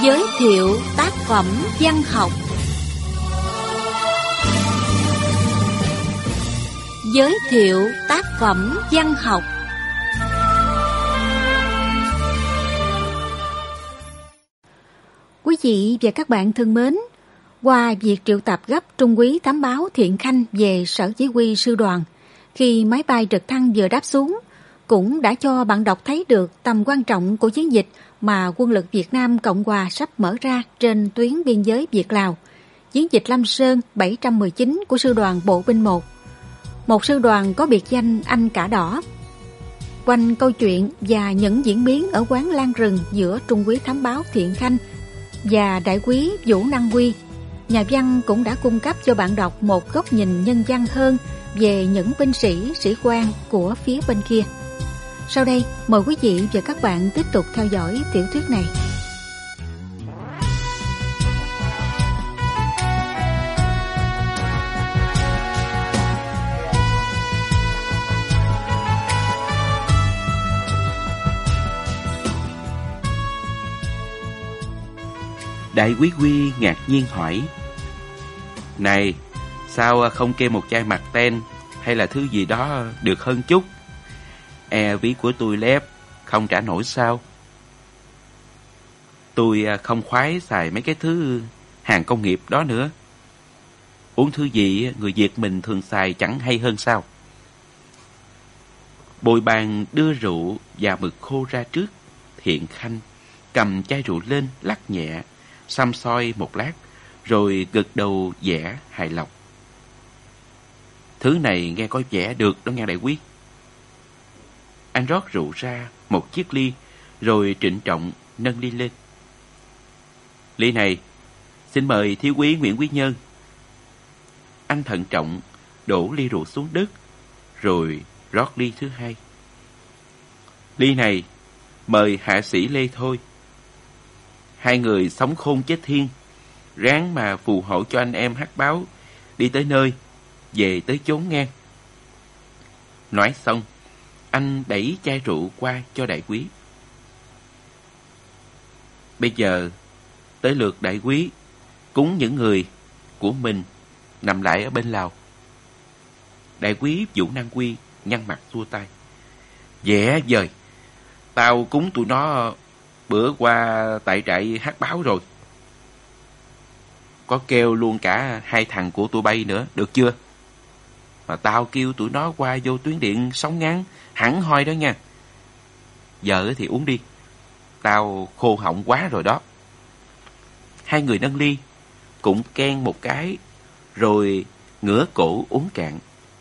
Giới thiệu tác phẩm văn học. Giới thiệu tác phẩm văn học. Quý vị và các bạn thân mến, qua việc triệu tập gấp Trung úy thám báo Thiện Khanh về sở chỉ huy sư đoàn, khi máy bay trực thăng vừa đáp xuống, cũng đã cho bạn đọc thấy được tầm quan trọng của chiến dịch mà quân lực Việt Nam Cộng Hòa sắp mở ra trên tuyến biên giới Việt-Lào, chiến dịch Lam Sơn 719 của sư đoàn Bộ binh 1. Một sư đoàn có biệt danh Anh Cả Đỏ. Quanh câu chuyện và những diễn biến ở quán Lan Rừng giữa Trung úy thám báo Thiện Khanh và đại úy Vũ Năng Huy, nhà văn cũng đã cung cấp cho bạn đọc một góc nhìn nhân văn hơn về những binh sĩ, sĩ quan của phía bên kia. Sau đây, mời quý vị và các bạn tiếp tục theo dõi tiểu thuyết này. Đại úy Huy ngạc nhiên hỏi: "Này, sao không kê một chai mặt ten hay là thứ gì đó được hơn chút? Ví của tôi lép, không trả nổi sao?" "Tôi không khoái xài mấy cái thứ hàng công nghiệp đó nữa. Uống thứ gì người Việt mình thường xài chẳng hay hơn sao?" Bồi bàn đưa rượu và mực khô ra trước. Thiện Khanh cầm chai rượu lên lắc nhẹ, xăm soi một lát, rồi gật đầu vẻ hài lòng. "Thứ này nghe có vẻ được đó nghe đại úy." Anh rót rượu ra một chiếc ly, rồi trịnh trọng nâng ly lên. "Ly này, xin mời thiếu úy Nguyễn Quý Nhân." Anh thận trọng đổ ly rượu xuống đất, rồi rót ly thứ hai. "Ly này, mời hạ sĩ Lê Thôi. Hai người sống khôn chết thiên, ráng mà phù hộ cho anh em hát báo đi tới nơi, về tới chốn ngang." Nói xong, anh đẩy chai rượu qua cho đại úy. "Bây giờ tới lượt đại úy cúng những người của mình nằm lại ở bên Lào." Đại úy Vũ Năng Huy nhăn mặt xua tay: "Dễ vời, tao cúng tụi nó bữa qua tại trại hát báo rồi. Có kêu luôn cả hai thằng của tụi bay nữa, được chưa? Mà tao kêu tụi nó qua vô tuyến điện sóng ngắn hẳn hoi đó nha. Giờ thì uống đi, tao khô họng quá rồi đó." Hai người nâng ly, cũng ken một cái, rồi ngửa cổ uống cạn.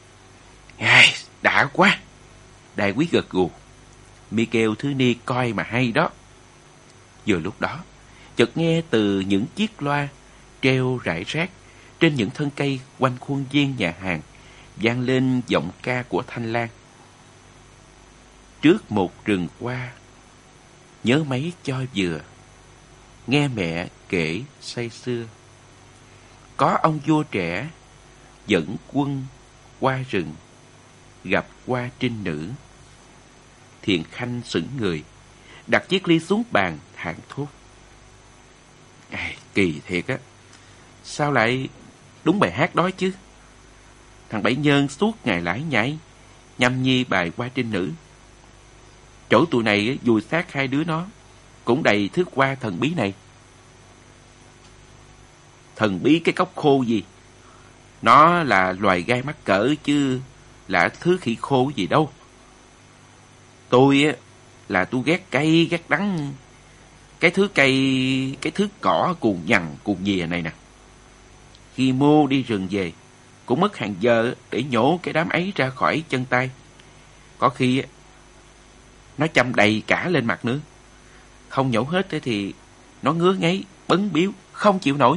"Đã quá!" Đại úy gật gù: "Mi kêu thứ ni coi mà hay đó." Vừa lúc đó, chợt nghe từ những chiếc loa treo rải rác trên những thân cây quanh khuôn viên nhà hàng vang lên giọng ca của Thanh Lan: "Trước một rừng hoa, nhớ mấy cho vừa, nghe mẹ kể say xưa. Có ông vua trẻ dẫn quân qua rừng, gặp qua trinh nữ." Thiện Khanh sững người, đặt chiếc ly xuống bàn thảng thốt: "Kỳ thiệt á, sao lại đúng bài hát đó chứ? Thằng Bảy Nhơn suốt ngày lải nhải nhâm nhi bài qua trinh nữ. Chỗ tụi này vùi xác hai đứa nó cũng đầy thước qua thần bí này." "Thần bí cái cốc khô gì? Nó là loài gai mắc cỡ chứ là thứ khỉ khô gì đâu. Tôi là tôi ghét cay ghét đắng cái thứ cỏ cùn nhằn cùn nhìa này nè. Khi mô đi rừng về cũng mất hàng giờ để nhổ cái đám ấy ra khỏi chân tay. Có khi nó châm đầy cả lên mặt nữa. Không nhổ hết thì nó ngứa ngáy bấn biếu không chịu nổi."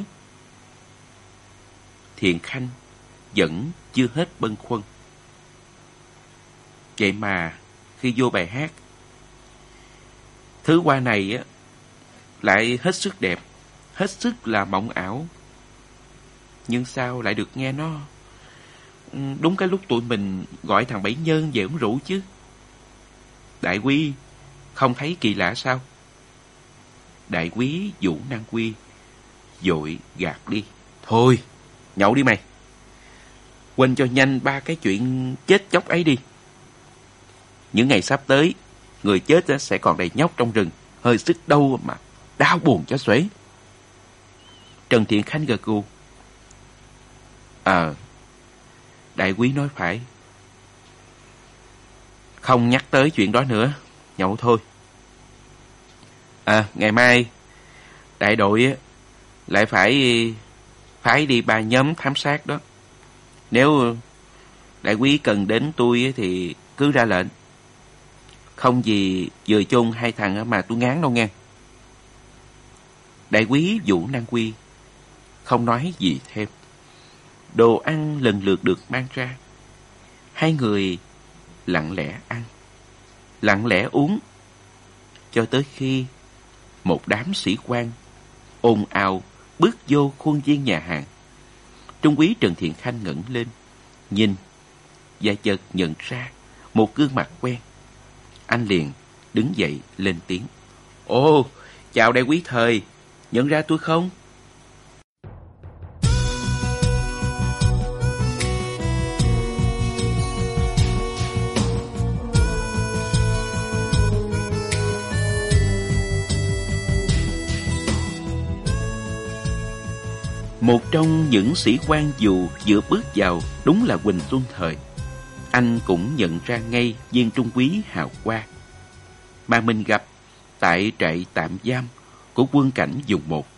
Thiện Khanh vẫn chưa hết bâng khuâng. Vậy mà khi vô bài hát, thứ hoa này lại hết sức đẹp, hết sức là mộng ảo. Nhưng sao lại được nghe nó đúng cái lúc tụi mình gọi thằng Bảy Nhơn về uống rượu chứ? Đại úy không thấy kỳ lạ sao?" đại quý Vũ Năng Quy vội gạt đi. Thôi, nhậu đi mày. Quên cho nhanh 3 cái chuyện chết chóc ấy đi. Những ngày sắp tới, người chết sẽ còn đầy nhóc trong rừng, hơi sức đâu mà đau buồn cho xuể. Trần Thiện Khanh gật gù. Đại quý nói phải. Không nhắc tới chuyện đó nữa, nhậu thôi. Ngày mai đại đội lại phải đi 3 nhóm thám sát đó. Nếu đại quý cần đến tôi thì cứ ra lệnh. Không gì vừa chôn 2 thằng mà tôi ngán đâu nghe. Đại quý Vũ Năng Quy không nói gì thêm. Đồ ăn lần lượt được mang ra. 2 người lặng lẽ ăn, lặng lẽ uống, cho tới khi một đám sĩ quan ồn ào bước vô khuôn viên nhà hàng. Trung úy Trần Thiện Khanh ngẩng lên, nhìn và chợt nhận ra một gương mặt quen. Anh liền đứng dậy lên tiếng. Ồ, chào đại quý Thời, nhận ra tôi không? Một trong những sĩ quan dù vừa bước vào đúng là Huỳnh Xuân Thời. Anh cũng nhận ra ngay viên trung úy hào hoa mà mình gặp tại trại tạm giam của quân cảnh vùng 1.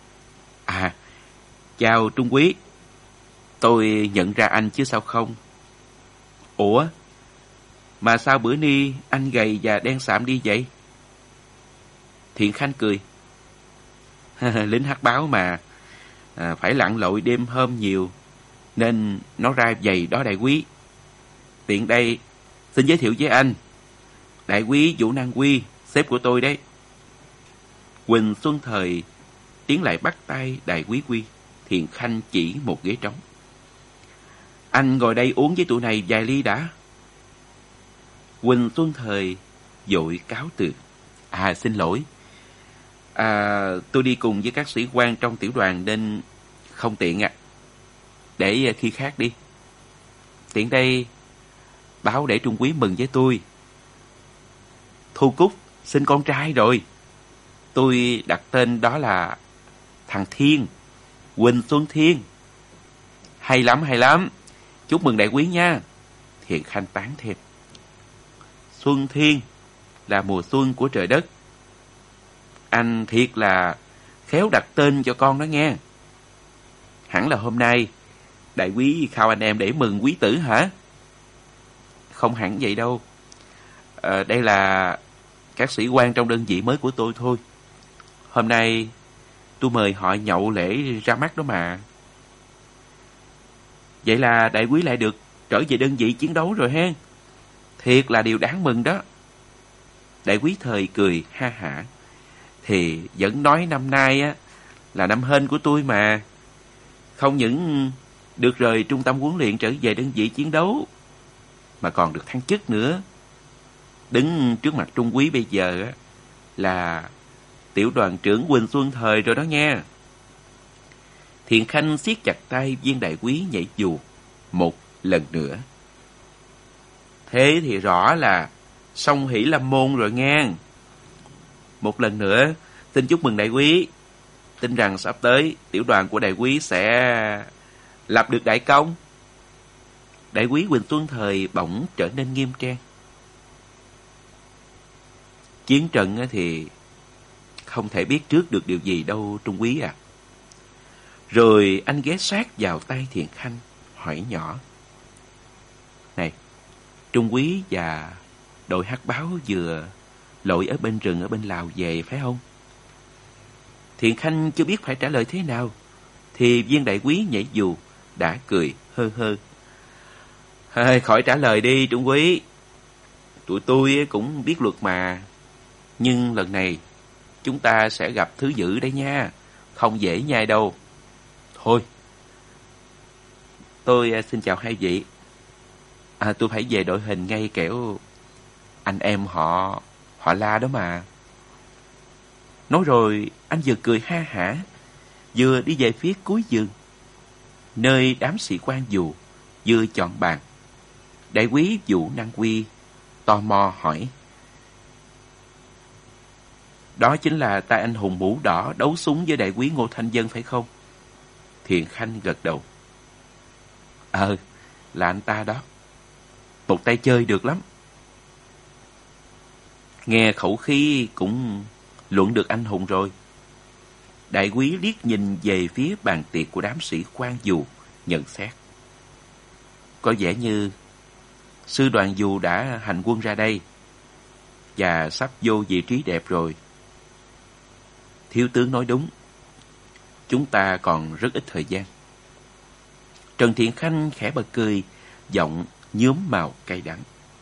Chào trung úy. Tôi nhận ra anh chứ sao không? Ủa? Mà sao bữa ni anh gầy và đen sạm đi vậy? Thiện Khanh cười. Lính hắc báo mà. Phải lặn lội đêm hôm nhiều nên nó ra dày đó đại quý. Tiện đây xin giới thiệu với anh, đại quý Vũ Năng Quy, sếp của tôi đấy. Huỳnh Xuân Thời tiến lại bắt tay đại quý Quy. Thiện Khanh chỉ một ghế trống. Anh ngồi đây uống với tụi này vài ly đã. Huỳnh Xuân Thời vội cáo từ. Xin lỗi. Tôi đi cùng với các sĩ quan trong tiểu đoàn nên không tiện ạ. Để khi khác đi. Tiện đây báo để trung úy mừng với tôi. Thu Cúc sinh con trai rồi. Tôi đặt tên đó là thằng Thiên, Huỳnh Xuân Thiên. Hay lắm, hay lắm. Chúc mừng đại quý nha. Thiện Khanh tán thêm. Xuân Thiên là mùa xuân của trời đất. Anh thiệt là khéo đặt tên cho con đó nghe. Hẳn là hôm nay đại quý khao anh em để mừng quý tử hả? Không hẳn vậy đâu. Đây là các sĩ quan trong đơn vị mới của tôi thôi. Hôm nay tôi mời họ nhậu lễ ra mắt đó mà. Vậy là đại quý lại được trở về đơn vị chiến đấu rồi ha. Thiệt là điều đáng mừng đó. Đại quý Thời cười ha hả. Thì vẫn nói năm nay là năm hên của tôi mà. Không những được rời trung tâm huấn luyện trở về đơn vị chiến đấu, mà còn được thăng chức nữa. Đứng trước mặt trung úy bây giờ là tiểu đoàn trưởng Huỳnh Xuân Thời rồi đó nha. Thiện Khanh siết chặt tay viên đại quý nhảy dù một lần nữa. Thế thì rõ là song hỷ lâm môn rồi nghe. Một lần nữa xin chúc mừng đại quý. Tin rằng sắp tới tiểu đoàn của đại quý sẽ lập được đại công. Đại quý Huỳnh Xuân Thời bỗng trở nên nghiêm trang. Chiến trận thì không thể biết trước được điều gì đâu trung úy à. Rồi anh ghé sát vào tay Thiện Khanh hỏi nhỏ. Này, trung úy và đội hắc báo vừa lội ở bên rừng ở bên Lào về phải không? Thiện Khanh chưa biết phải trả lời thế nào, thì viên đại quý nhảy dù đã cười hơ hơ. Khỏi trả lời đi trung úy. Tụi tôi cũng biết luật mà. Nhưng lần này chúng ta sẽ gặp thứ dữ đấy nha. Không dễ nhai đâu. Thôi, tôi xin chào hai vị. Tôi phải về đội hình ngay kẻo anh em họ la đó mà. Nói rồi anh vừa cười ha hả, vừa đi về phía cuối giường, nơi đám sĩ quan dù vừa chọn bàn. Đại quý Vũ Năng Quy tò mò hỏi: "Đó chính là tay anh hùng mũ đỏ đấu súng với đại quý Ngô Thanh Dân phải không?" Thiện Khanh gật đầu. Là anh ta đó. Một tay chơi được lắm. Nghe khẩu khí cũng luận được anh hùng rồi. Đại quý liếc nhìn về phía bàn tiệc của đám sĩ quan dù, nhận xét: "Có vẻ như sư đoàn dù đã hành quân ra đây và sắp vô vị trí đẹp rồi." Thiếu tướng nói đúng. Chúng ta còn rất ít thời gian. Trần Thiện Khanh khẽ bật cười, giọng nhuốm màu cay đắng.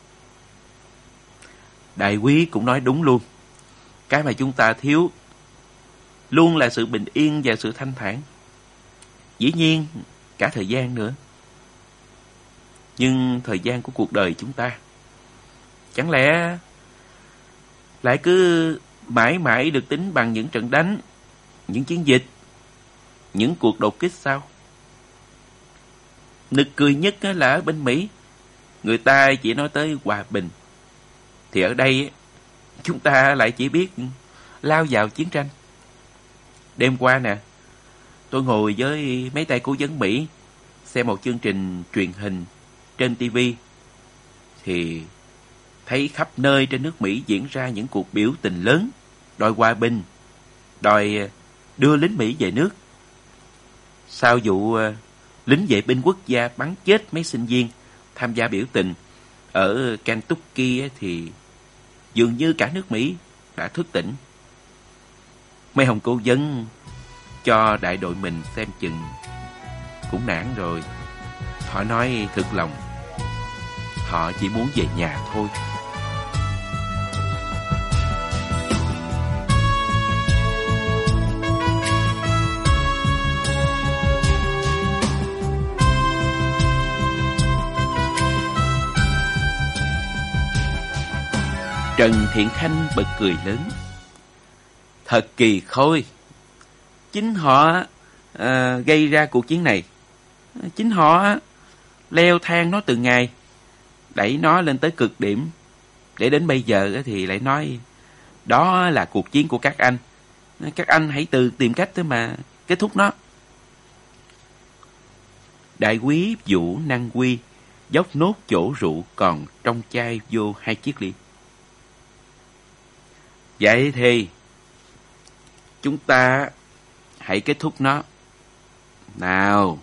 Đại quý cũng nói đúng luôn. Cái mà chúng ta thiếu luôn là sự bình yên và sự thanh thản. Dĩ nhiên, cả thời gian nữa. Nhưng thời gian của cuộc đời chúng ta, chẳng lẽ lại cứ mãi mãi được tính bằng những trận đánh, những chiến dịch, những cuộc đột kích sao? Nực cười nhất là ở bên Mỹ, người ta chỉ nói tới hòa bình, thì ở đây chúng ta lại chỉ biết lao vào chiến tranh. Đêm qua nè, tôi ngồi với mấy tay cố vấn Mỹ xem một chương trình truyền hình trên TV, thì thấy khắp nơi trên nước Mỹ diễn ra những cuộc biểu tình lớn, đòi hòa bình, đòi đưa lính Mỹ về nước. Sau vụ lính vệ binh quốc gia bắn chết mấy sinh viên tham gia biểu tình ở Kentucky thì dường như cả nước Mỹ đã thức tỉnh. Mấy ông cố vấn cho đại đội mình xem chừng cũng nản rồi. Họ nói thực lòng, họ chỉ muốn về nhà thôi. Trần Thiện Khanh bật cười lớn. Thật kỳ khôi. Chính họ gây ra cuộc chiến này. Chính họ leo thang nó từng ngày, đẩy nó lên tới cực điểm, để đến bây giờ thì lại nói đó là cuộc chiến của các anh. Các anh hãy tự tìm cách để mà kết thúc nó. Đại quý Vũ Năng Quy dốc nốt chỗ rượu còn trong chai vô 2 chiếc ly. Vậy thì chúng ta hãy kết thúc nó. Nào,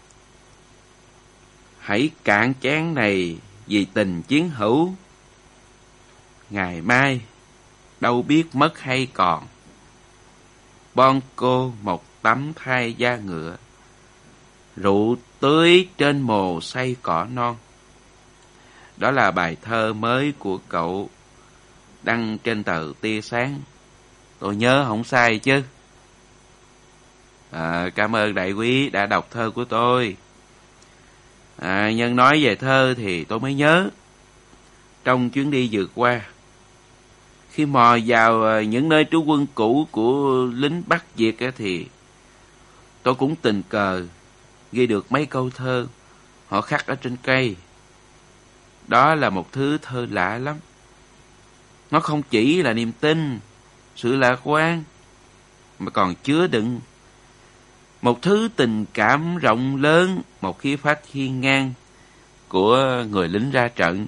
hãy cạn chén này vì tình chiến hữu. Ngày mai đâu biết mất hay còn. Bon cô một tấm thai da ngựa, rượu tưới trên mồ xay cỏ non. Đó là bài thơ mới của cậu, đăng trên tờ Tia Sáng. Tôi nhớ không sai chứ? Cảm ơn đại quý đã đọc thơ của tôi. Nhân nói về thơ thì tôi mới nhớ. Trong chuyến đi vừa qua, khi mò vào những nơi trú quân cũ của lính Bắc Việt thì tôi cũng tình cờ ghi được mấy câu thơ họ khắc ở trên cây. Đó là một thứ thơ lạ lắm. Nó không chỉ là niềm tin, sự lạc quan, mà còn chứa đựng một thứ tình cảm rộng lớn, một khí phách hiên ngang của người lính ra trận.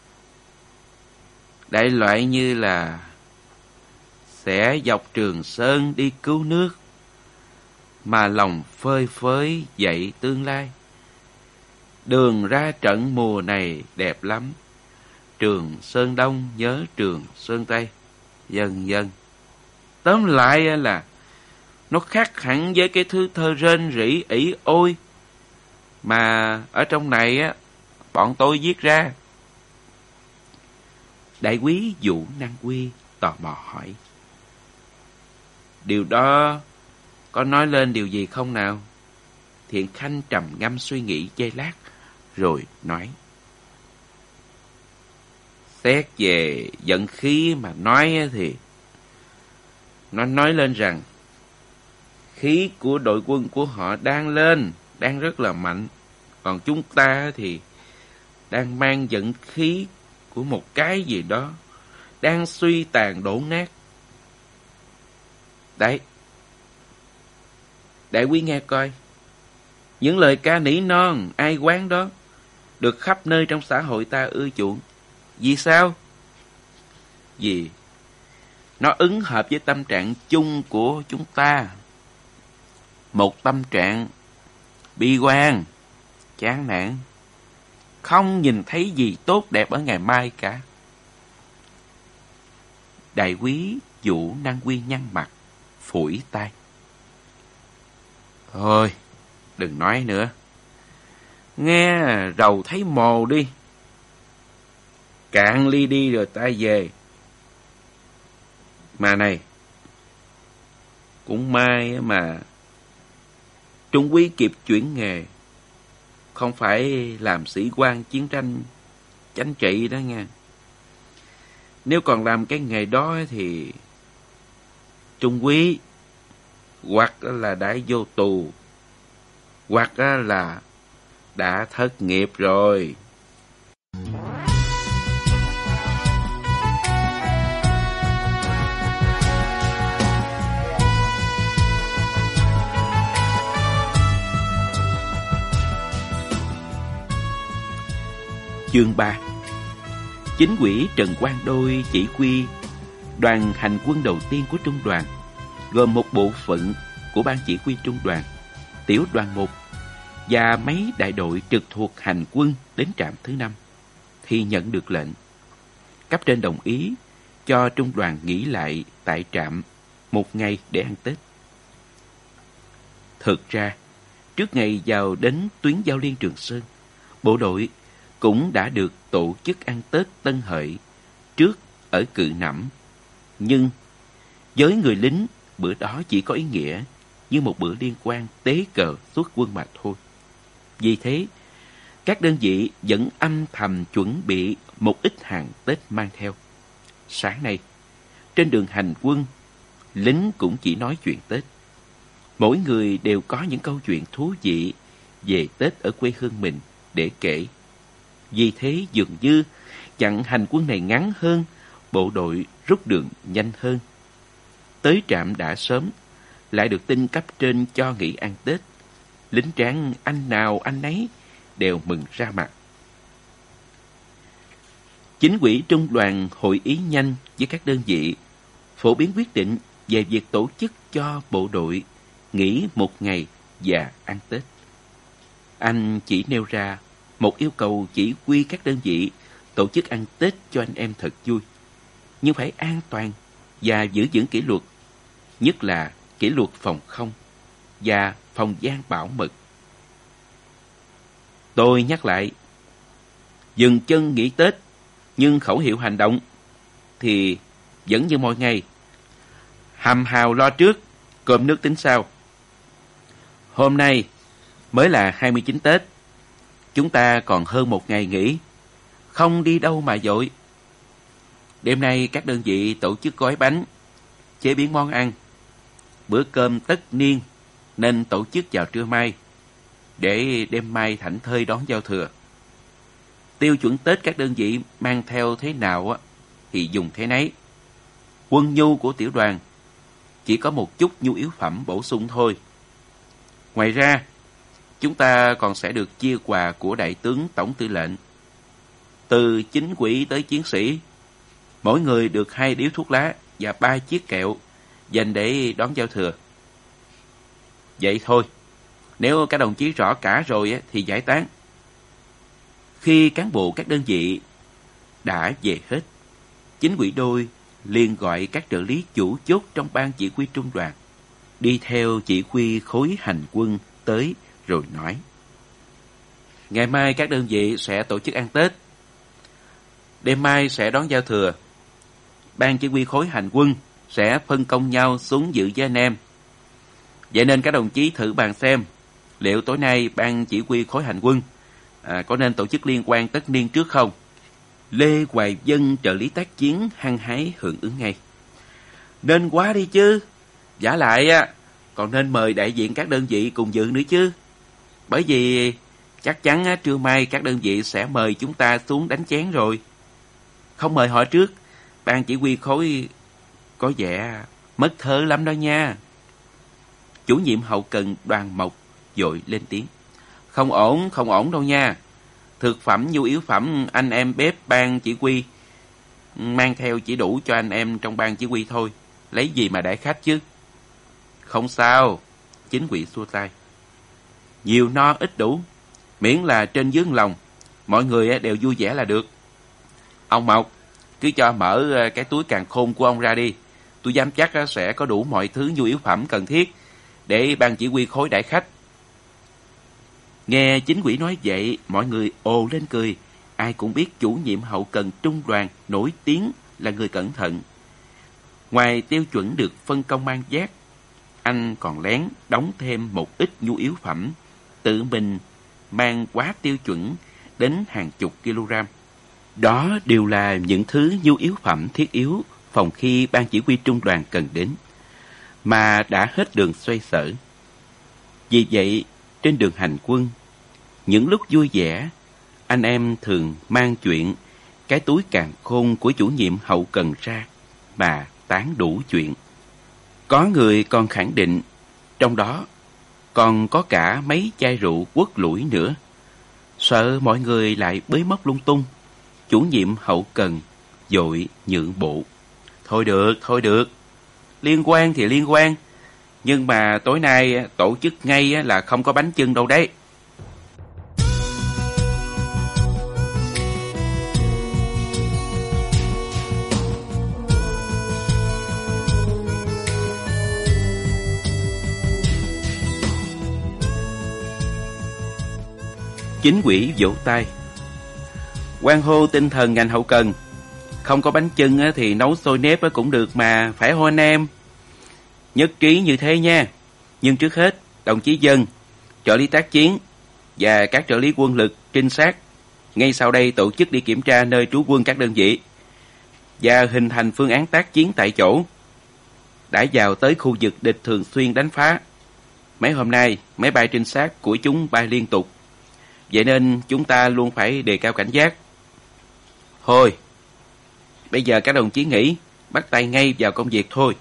Đại loại như là sẽ dọc Trường Sơn đi cứu nước, mà lòng phơi phới dậy tương lai. Đường ra trận mùa này đẹp lắm, Trường Sơn Đông nhớ Trường Sơn Tây, dần dần. Tóm lại là nó khác hẳn với cái thứ thơ rên rỉ ỷ ôi mà ở trong này bọn tôi viết ra. Đại quý Vũ Năng Quy tò mò hỏi: Điều đó có nói lên điều gì không nào? Thiện Khanh trầm ngâm suy nghĩ giây lát rồi nói: Xét về vận khí mà nói thì Nó nói lên rằng khí của đội quân của họ đang lên, đang rất là mạnh. Còn chúng ta thì đang mang vận khí của một cái gì đó, đang suy tàn đổ nát. Đấy, đại quý nghe coi, những lời ca nỉ non, ai quán đó, được khắp nơi trong xã hội ta ưa chuộng. Vì sao? Vì nó ứng hợp với tâm trạng chung của chúng ta. Một tâm trạng bi quan, chán nản, không nhìn thấy gì tốt đẹp ở ngày mai cả. Đại quý Vũ Năng Quy nhăn mặt, phủi tay. Thôi, đừng nói nữa. Nghe rầu thấy mồ đi. Cạn ly đi rồi ta về. Mà này, cũng may mà Trung Quý kịp chuyển nghề, không phải làm sĩ quan chiến tranh chánh trị đó nha. Nếu còn làm cái nghề đó thì Trung Quý hoặc là đã vô tù, hoặc là đã thất nghiệp rồi. Chương 3. Chính ủy Trần Quang Đôi chỉ huy đoàn hành quân đầu tiên của trung đoàn, gồm một bộ phận của ban chỉ huy trung đoàn, tiểu đoàn 1 và mấy đại đội trực thuộc hành quân đến trạm thứ 5, thì nhận được lệnh. Cấp trên đồng ý cho trung đoàn nghỉ lại tại trạm một ngày để ăn Tết. Thực ra, trước ngày vào đến tuyến giao liên Trường Sơn, bộ đội cũng đã được tổ chức ăn Tết Tân Hợi trước ở Cự Nẫm. Nhưng với người lính, bữa đó chỉ có ý nghĩa như một bữa liên quan tế cờ xuất quân mà thôi. Vì thế, các đơn vị vẫn âm thầm chuẩn bị một ít hàng Tết mang theo. Sáng nay, trên đường hành quân, lính cũng chỉ nói chuyện Tết. Mỗi người đều có những câu chuyện thú vị về Tết ở quê hương mình để kể. Vì thế dường như chặng hành quân này ngắn hơn, bộ đội rút đường nhanh hơn. Tới trạm đã sớm, lại được tin cấp trên cho nghỉ ăn Tết. Lính tráng anh nào anh nấy đều mừng ra mặt. Chính ủy trung đoàn hội ý nhanh với các đơn vị, phổ biến quyết định về việc tổ chức cho bộ đội nghỉ một ngày và ăn Tết. Anh chỉ nêu ra một yêu cầu chỉ huy các đơn vị tổ chức ăn Tết cho anh em thật vui, nhưng phải an toàn và giữ vững kỷ luật, nhất là kỷ luật phòng không và phòng gian bảo mật. Tôi nhắc lại, dừng chân nghỉ Tết, nhưng khẩu hiệu hành động thì vẫn như mọi ngày. Hầm hào lo trước, cơm nước tính sau. Hôm nay mới là 29 Tết. Chúng ta còn hơn một ngày nghỉ, không đi đâu mà vội. Đêm nay các đơn vị tổ chức gói bánh, chế biến món ăn. Bữa cơm tất niên nên tổ chức vào trưa mai, để đêm mai thảnh thơi đón giao thừa. Tiêu chuẩn Tết các đơn vị mang theo thế nào thì dùng thế nấy. Quân nhu của tiểu đoàn chỉ có một chút nhu yếu phẩm bổ sung thôi. Ngoài ra, chúng ta còn sẽ được chia quà của đại tướng tổng tư lệnh. Từ chính quỹ tới chiến sĩ, mỗi người được 2 điếu thuốc lá và 3 chiếc kẹo dành để đón giao thừa. Vậy thôi, nếu các đồng chí rõ cả rồi thì giải tán. Khi cán bộ các đơn vị đã về hết, chính ủy Đôi liền gọi các trợ lý chủ chốt trong ban chỉ huy trung đoàn đi theo chỉ huy khối hành quân tới rồi nói: ngày mai các đơn vị sẽ tổ chức ăn Tết, đêm mai sẽ đón giao thừa. Ban chỉ huy khối hành quân sẽ phân công nhau xuống dự với anh em. Vậy nên các đồng chí thử bàn xem liệu tối nay ban chỉ huy khối hành quân có nên tổ chức liên quan tất niên trước không? Lê Hoài Dân, trợ lý tác chiến hăng hái hưởng ứng ngay. Nên quá đi chứ. Vả lại còn nên mời đại diện các đơn vị cùng dự nữa chứ. Bởi vì chắc chắn trưa mai các đơn vị sẽ mời chúng ta xuống đánh chén rồi. Không mời họ trước, ban chỉ huy khối có vẻ mất thơ lắm đó nha. Chủ nhiệm hậu cần Đoàn Mộc vội lên tiếng. Không ổn đâu nha. Thực phẩm, nhu yếu phẩm anh em bếp ban chỉ huy mang theo chỉ đủ cho anh em trong ban chỉ huy thôi. Lấy gì mà đãi khách chứ? Không sao, chính ủy xua tay. Nhiều no ít đủ, miễn là trên dưới lòng, mọi người đều vui vẻ là được. Ông Mộc, cứ cho mở cái túi càn khôn của ông ra đi. Tôi dám chắc sẽ có đủ mọi thứ nhu yếu phẩm cần thiết để ban chỉ huy khối đãi khách. Nghe chính ủy nói vậy, mọi người ồ lên cười. Ai cũng biết chủ nhiệm hậu cần trung đoàn nổi tiếng là người cẩn thận. Ngoài tiêu chuẩn được phân công mang vác, anh còn lén đóng thêm một ít nhu yếu phẩm, tự mình mang quá tiêu chuẩn đến hàng chục kg. Đó đều là những thứ nhu yếu phẩm thiết yếu phòng khi ban chỉ huy trung đoàn cần đến, mà đã hết đường xoay sở. Vì vậy, trên đường hành quân, những lúc vui vẻ, anh em thường mang chuyện cái túi càn khôn của chủ nhiệm hậu cần ra mà tán đủ chuyện. Có người còn khẳng định trong đó còn có cả mấy chai rượu quất lủi nữa. Sợ mọi người lại bới móc lung tung, chủ nhiệm hậu cần vội nhượng bộ. Thôi được, liên quan thì liên quan, nhưng mà tối nay tổ chức ngay là không có bánh chưng đâu đấy. Chính ủy vỗ tay. Hoan hô tinh thần ngành hậu cần. Không có bánh chưng thì nấu xôi nếp cũng được mà, phải không anh em? Nhất trí như thế nha. Nhưng trước hết, đồng chí Dân, trợ lý tác chiến và các trợ lý quân lực, trinh sát ngay sau đây tổ chức đi kiểm tra nơi trú quân các đơn vị và hình thành phương án tác chiến tại chỗ. Đã vào tới khu vực địch thường xuyên đánh phá. Mấy hôm nay, máy bay trinh sát của chúng bay liên tục. Vậy nên chúng ta luôn phải đề cao cảnh giác. Thôi, bây giờ các đồng chí nghỉ, bắt tay ngay vào công việc thôi.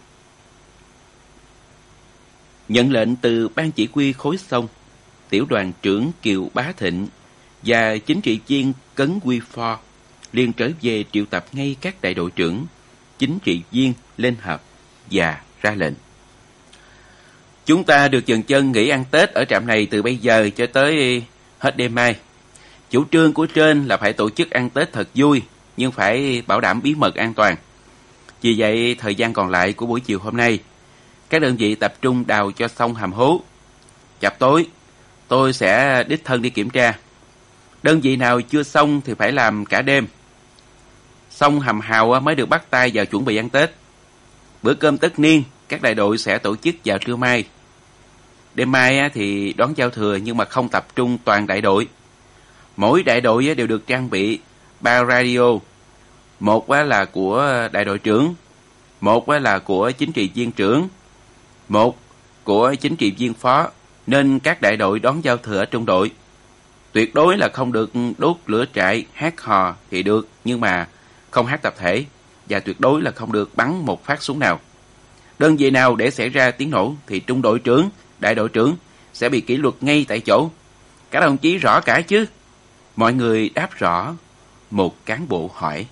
Nhận lệnh từ ban chỉ huy khối xong, tiểu đoàn trưởng Kiều Bá Thịnh và chính trị viên Cấn Quy Phò liền trở về triệu tập ngay các đại đội trưởng, chính trị viên lên họp và ra lệnh. Chúng ta được dừng chân nghỉ ăn Tết ở trạm này từ bây giờ cho tới hết đêm mai. Chủ trương của trên là phải tổ chức ăn Tết thật vui, nhưng phải bảo đảm bí mật an toàn. Vì vậy, thời gian còn lại của buổi chiều hôm nay, các đơn vị tập trung đào cho xong hầm hố. Chập tối, tôi sẽ đích thân đi kiểm tra. Đơn vị nào chưa xong thì phải làm cả đêm. Xong hầm hào mới được bắt tay vào chuẩn bị ăn Tết. Bữa cơm tất niên, các đại đội sẽ tổ chức vào trưa mai. Đêm mai thì đón giao thừa nhưng mà không tập trung toàn đại đội. Mỗi đại đội đều được trang bị 3 radio. Một là của đại đội trưởng, một là của chính trị viên trưởng, một của chính trị viên phó, nên các đại đội đón giao thừa ở trung đội. Tuyệt đối là không được đốt lửa trại, hát hò thì được, nhưng mà không hát tập thể, và tuyệt đối là không được bắn một phát súng nào. Đơn vị nào để xảy ra tiếng nổ thì trung đội trưởng, đại đội trưởng sẽ bị kỷ luật ngay tại chỗ. Các đồng chí rõ cả chứ? Mọi người đáp rõ. Một cán bộ hỏi.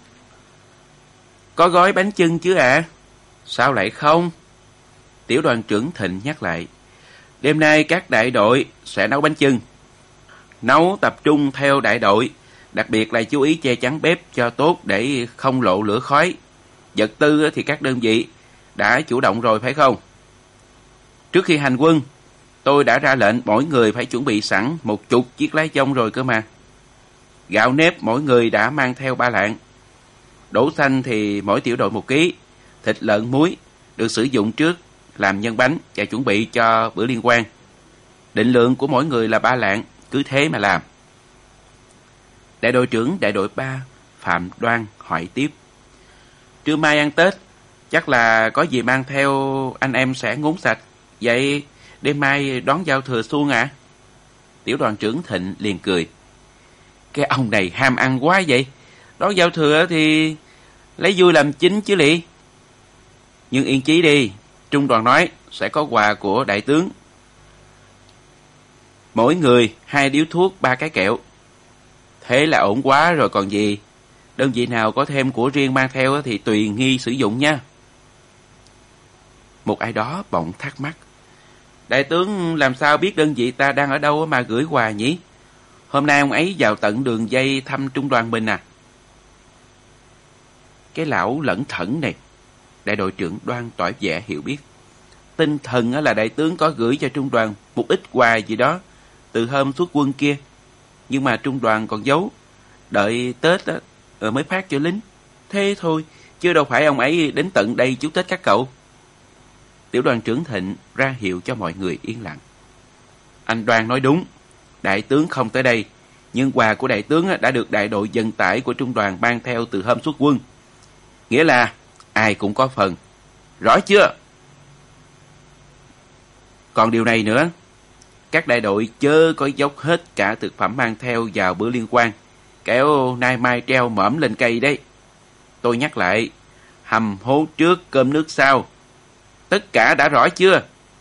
Có gói bánh chưng chứ ạ? Sao lại không? Tiểu đoàn trưởng Thịnh nhắc lại. Đêm nay các đại đội sẽ nấu bánh chưng. Nấu tập trung theo đại đội, đặc biệt là chú ý che chắn bếp cho tốt để không lộ lửa khói. Vật tư thì các đơn vị đã chủ động rồi phải không? Trước khi hành quân, tôi đã ra lệnh mỗi người phải chuẩn bị sẵn 10 chiếc lá dong rồi cơ mà. Gạo nếp mỗi người đã mang theo 3 lạng. Đỗ xanh thì mỗi tiểu đội 1 ký. Thịt lợn muối được sử dụng trước làm nhân bánh và chuẩn bị cho bữa liên quan. Định lượng của mỗi người là 3 lạng, cứ thế mà làm. Đại đội trưởng đại đội 3 Phạm Đoan hỏi tiếp. Trưa mai ăn Tết, Chắc là có gì mang theo anh em sẽ ngốn sạch. Vậy đêm mai đón giao thừa xuông à? Tiểu đoàn trưởng Thịnh liền cười. Cái ông này ham ăn quá vậy. Đón giao thừa thì lấy vui làm chính chứ lị. Nhưng yên chí đi, trung đoàn nói sẽ có quà của đại tướng. Mỗi người 2 điếu thuốc 3 cái kẹo. Thế là ổn quá rồi còn gì. Đơn vị nào có thêm của riêng mang theo thì tùy nghi sử dụng nha. Một ai đó bỗng thắc mắc. Đại tướng làm sao biết đơn vị ta đang ở đâu mà gửi quà nhỉ? Hôm nay ông ấy vào tận đường dây thăm trung đoàn mình à? Cái lão lẩn thẩn này. Đại đội trưởng Đoan tỏ vẻ hiểu biết. Tinh thần là đại tướng có gửi cho trung đoàn một ít quà gì đó từ hôm xuất quân kia. Nhưng mà trung đoàn còn giấu. Đợi Tết mới phát cho lính. Thế thôi, chứ đâu phải ông ấy đến tận đây chúc Tết các cậu. Tiểu đoàn trưởng Thịnh ra hiệu cho mọi người yên lặng. Anh Đoan nói đúng. Đại tướng không tới đây. Nhưng quà của đại tướng đã được đại đội vận tải của trung đoàn mang theo từ hôm xuất quân. Nghĩa là ai cũng có phần. Rõ chưa? Còn điều này nữa. Các đại đội chớ có dốc hết cả thực phẩm mang theo vào bữa liên quan. Kẻo nay mai treo mõm lên cây đấy. Tôi nhắc lại. Hầm hố trước, cơm nước sau. Tất cả đã rõ chưa?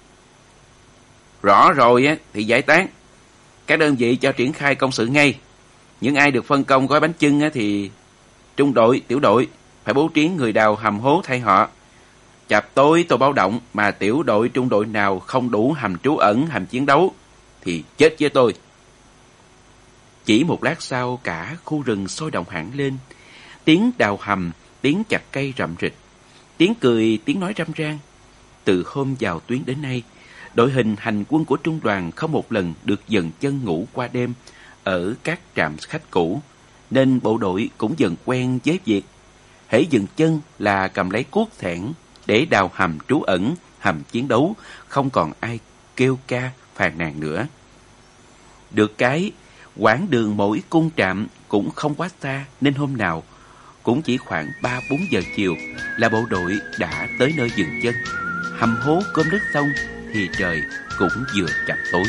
Rõ rồi thì giải tán. Các đơn vị cho triển khai công sự ngay. Những ai được phân công gói bánh chưng thì trung đội, tiểu đội phải bố trí người đào hầm hố thay họ. Chập tối tôi báo động mà tiểu đội, trung đội nào không đủ hầm trú ẩn, hầm chiến đấu thì chết với tôi. Chỉ một lát sau cả khu rừng sôi động hẳn lên. Tiếng đào hầm, tiếng chặt cây rậm rịch, tiếng cười, tiếng nói râm ran. Từ hôm vào tuyến đến nay, đội hình hành quân của trung đoàn không một lần được dừng chân ngủ qua đêm ở các trạm khách cũ, nên bộ đội cũng dần quen với việc hễ dừng chân là cầm lấy cuốc thẻn để đào hầm trú ẩn, hầm chiến đấu, không còn ai kêu ca phàn nàn nữa. Được cái, quãng đường mỗi cung trạm cũng không quá xa, nên hôm nào cũng chỉ khoảng 3-4 giờ chiều là bộ đội đã tới nơi dừng chân. Hầm hố cơm nước xong thì trời cũng vừa chập tối.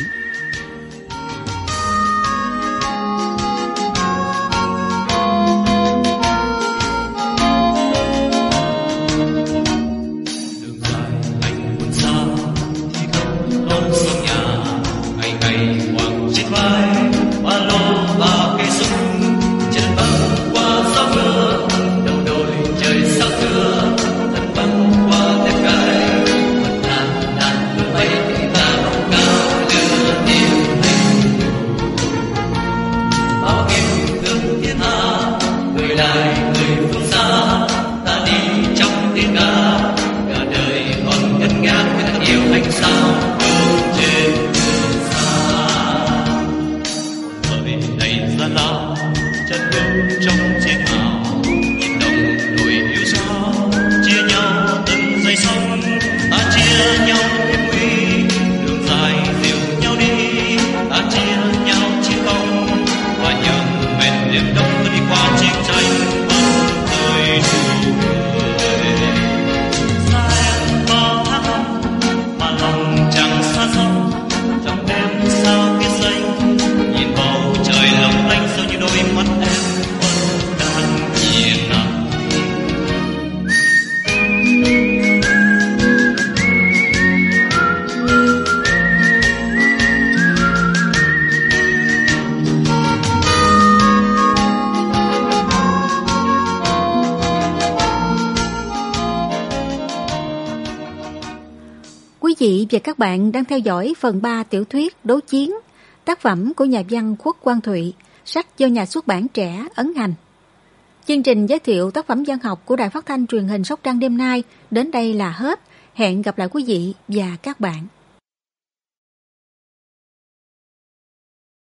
Quý vị và các bạn đang theo dõi phần 3 tiểu thuyết Đấu Chiến, tác phẩm của nhà văn Khuất Quang Thụy, sách do nhà xuất bản Trẻ ấn hành. Chương trình giới thiệu tác phẩm văn học của Đài Phát thanh Truyền hình Sóc Trăng đêm nay đến đây là hết. Hẹn gặp lại quý vị và các bạn.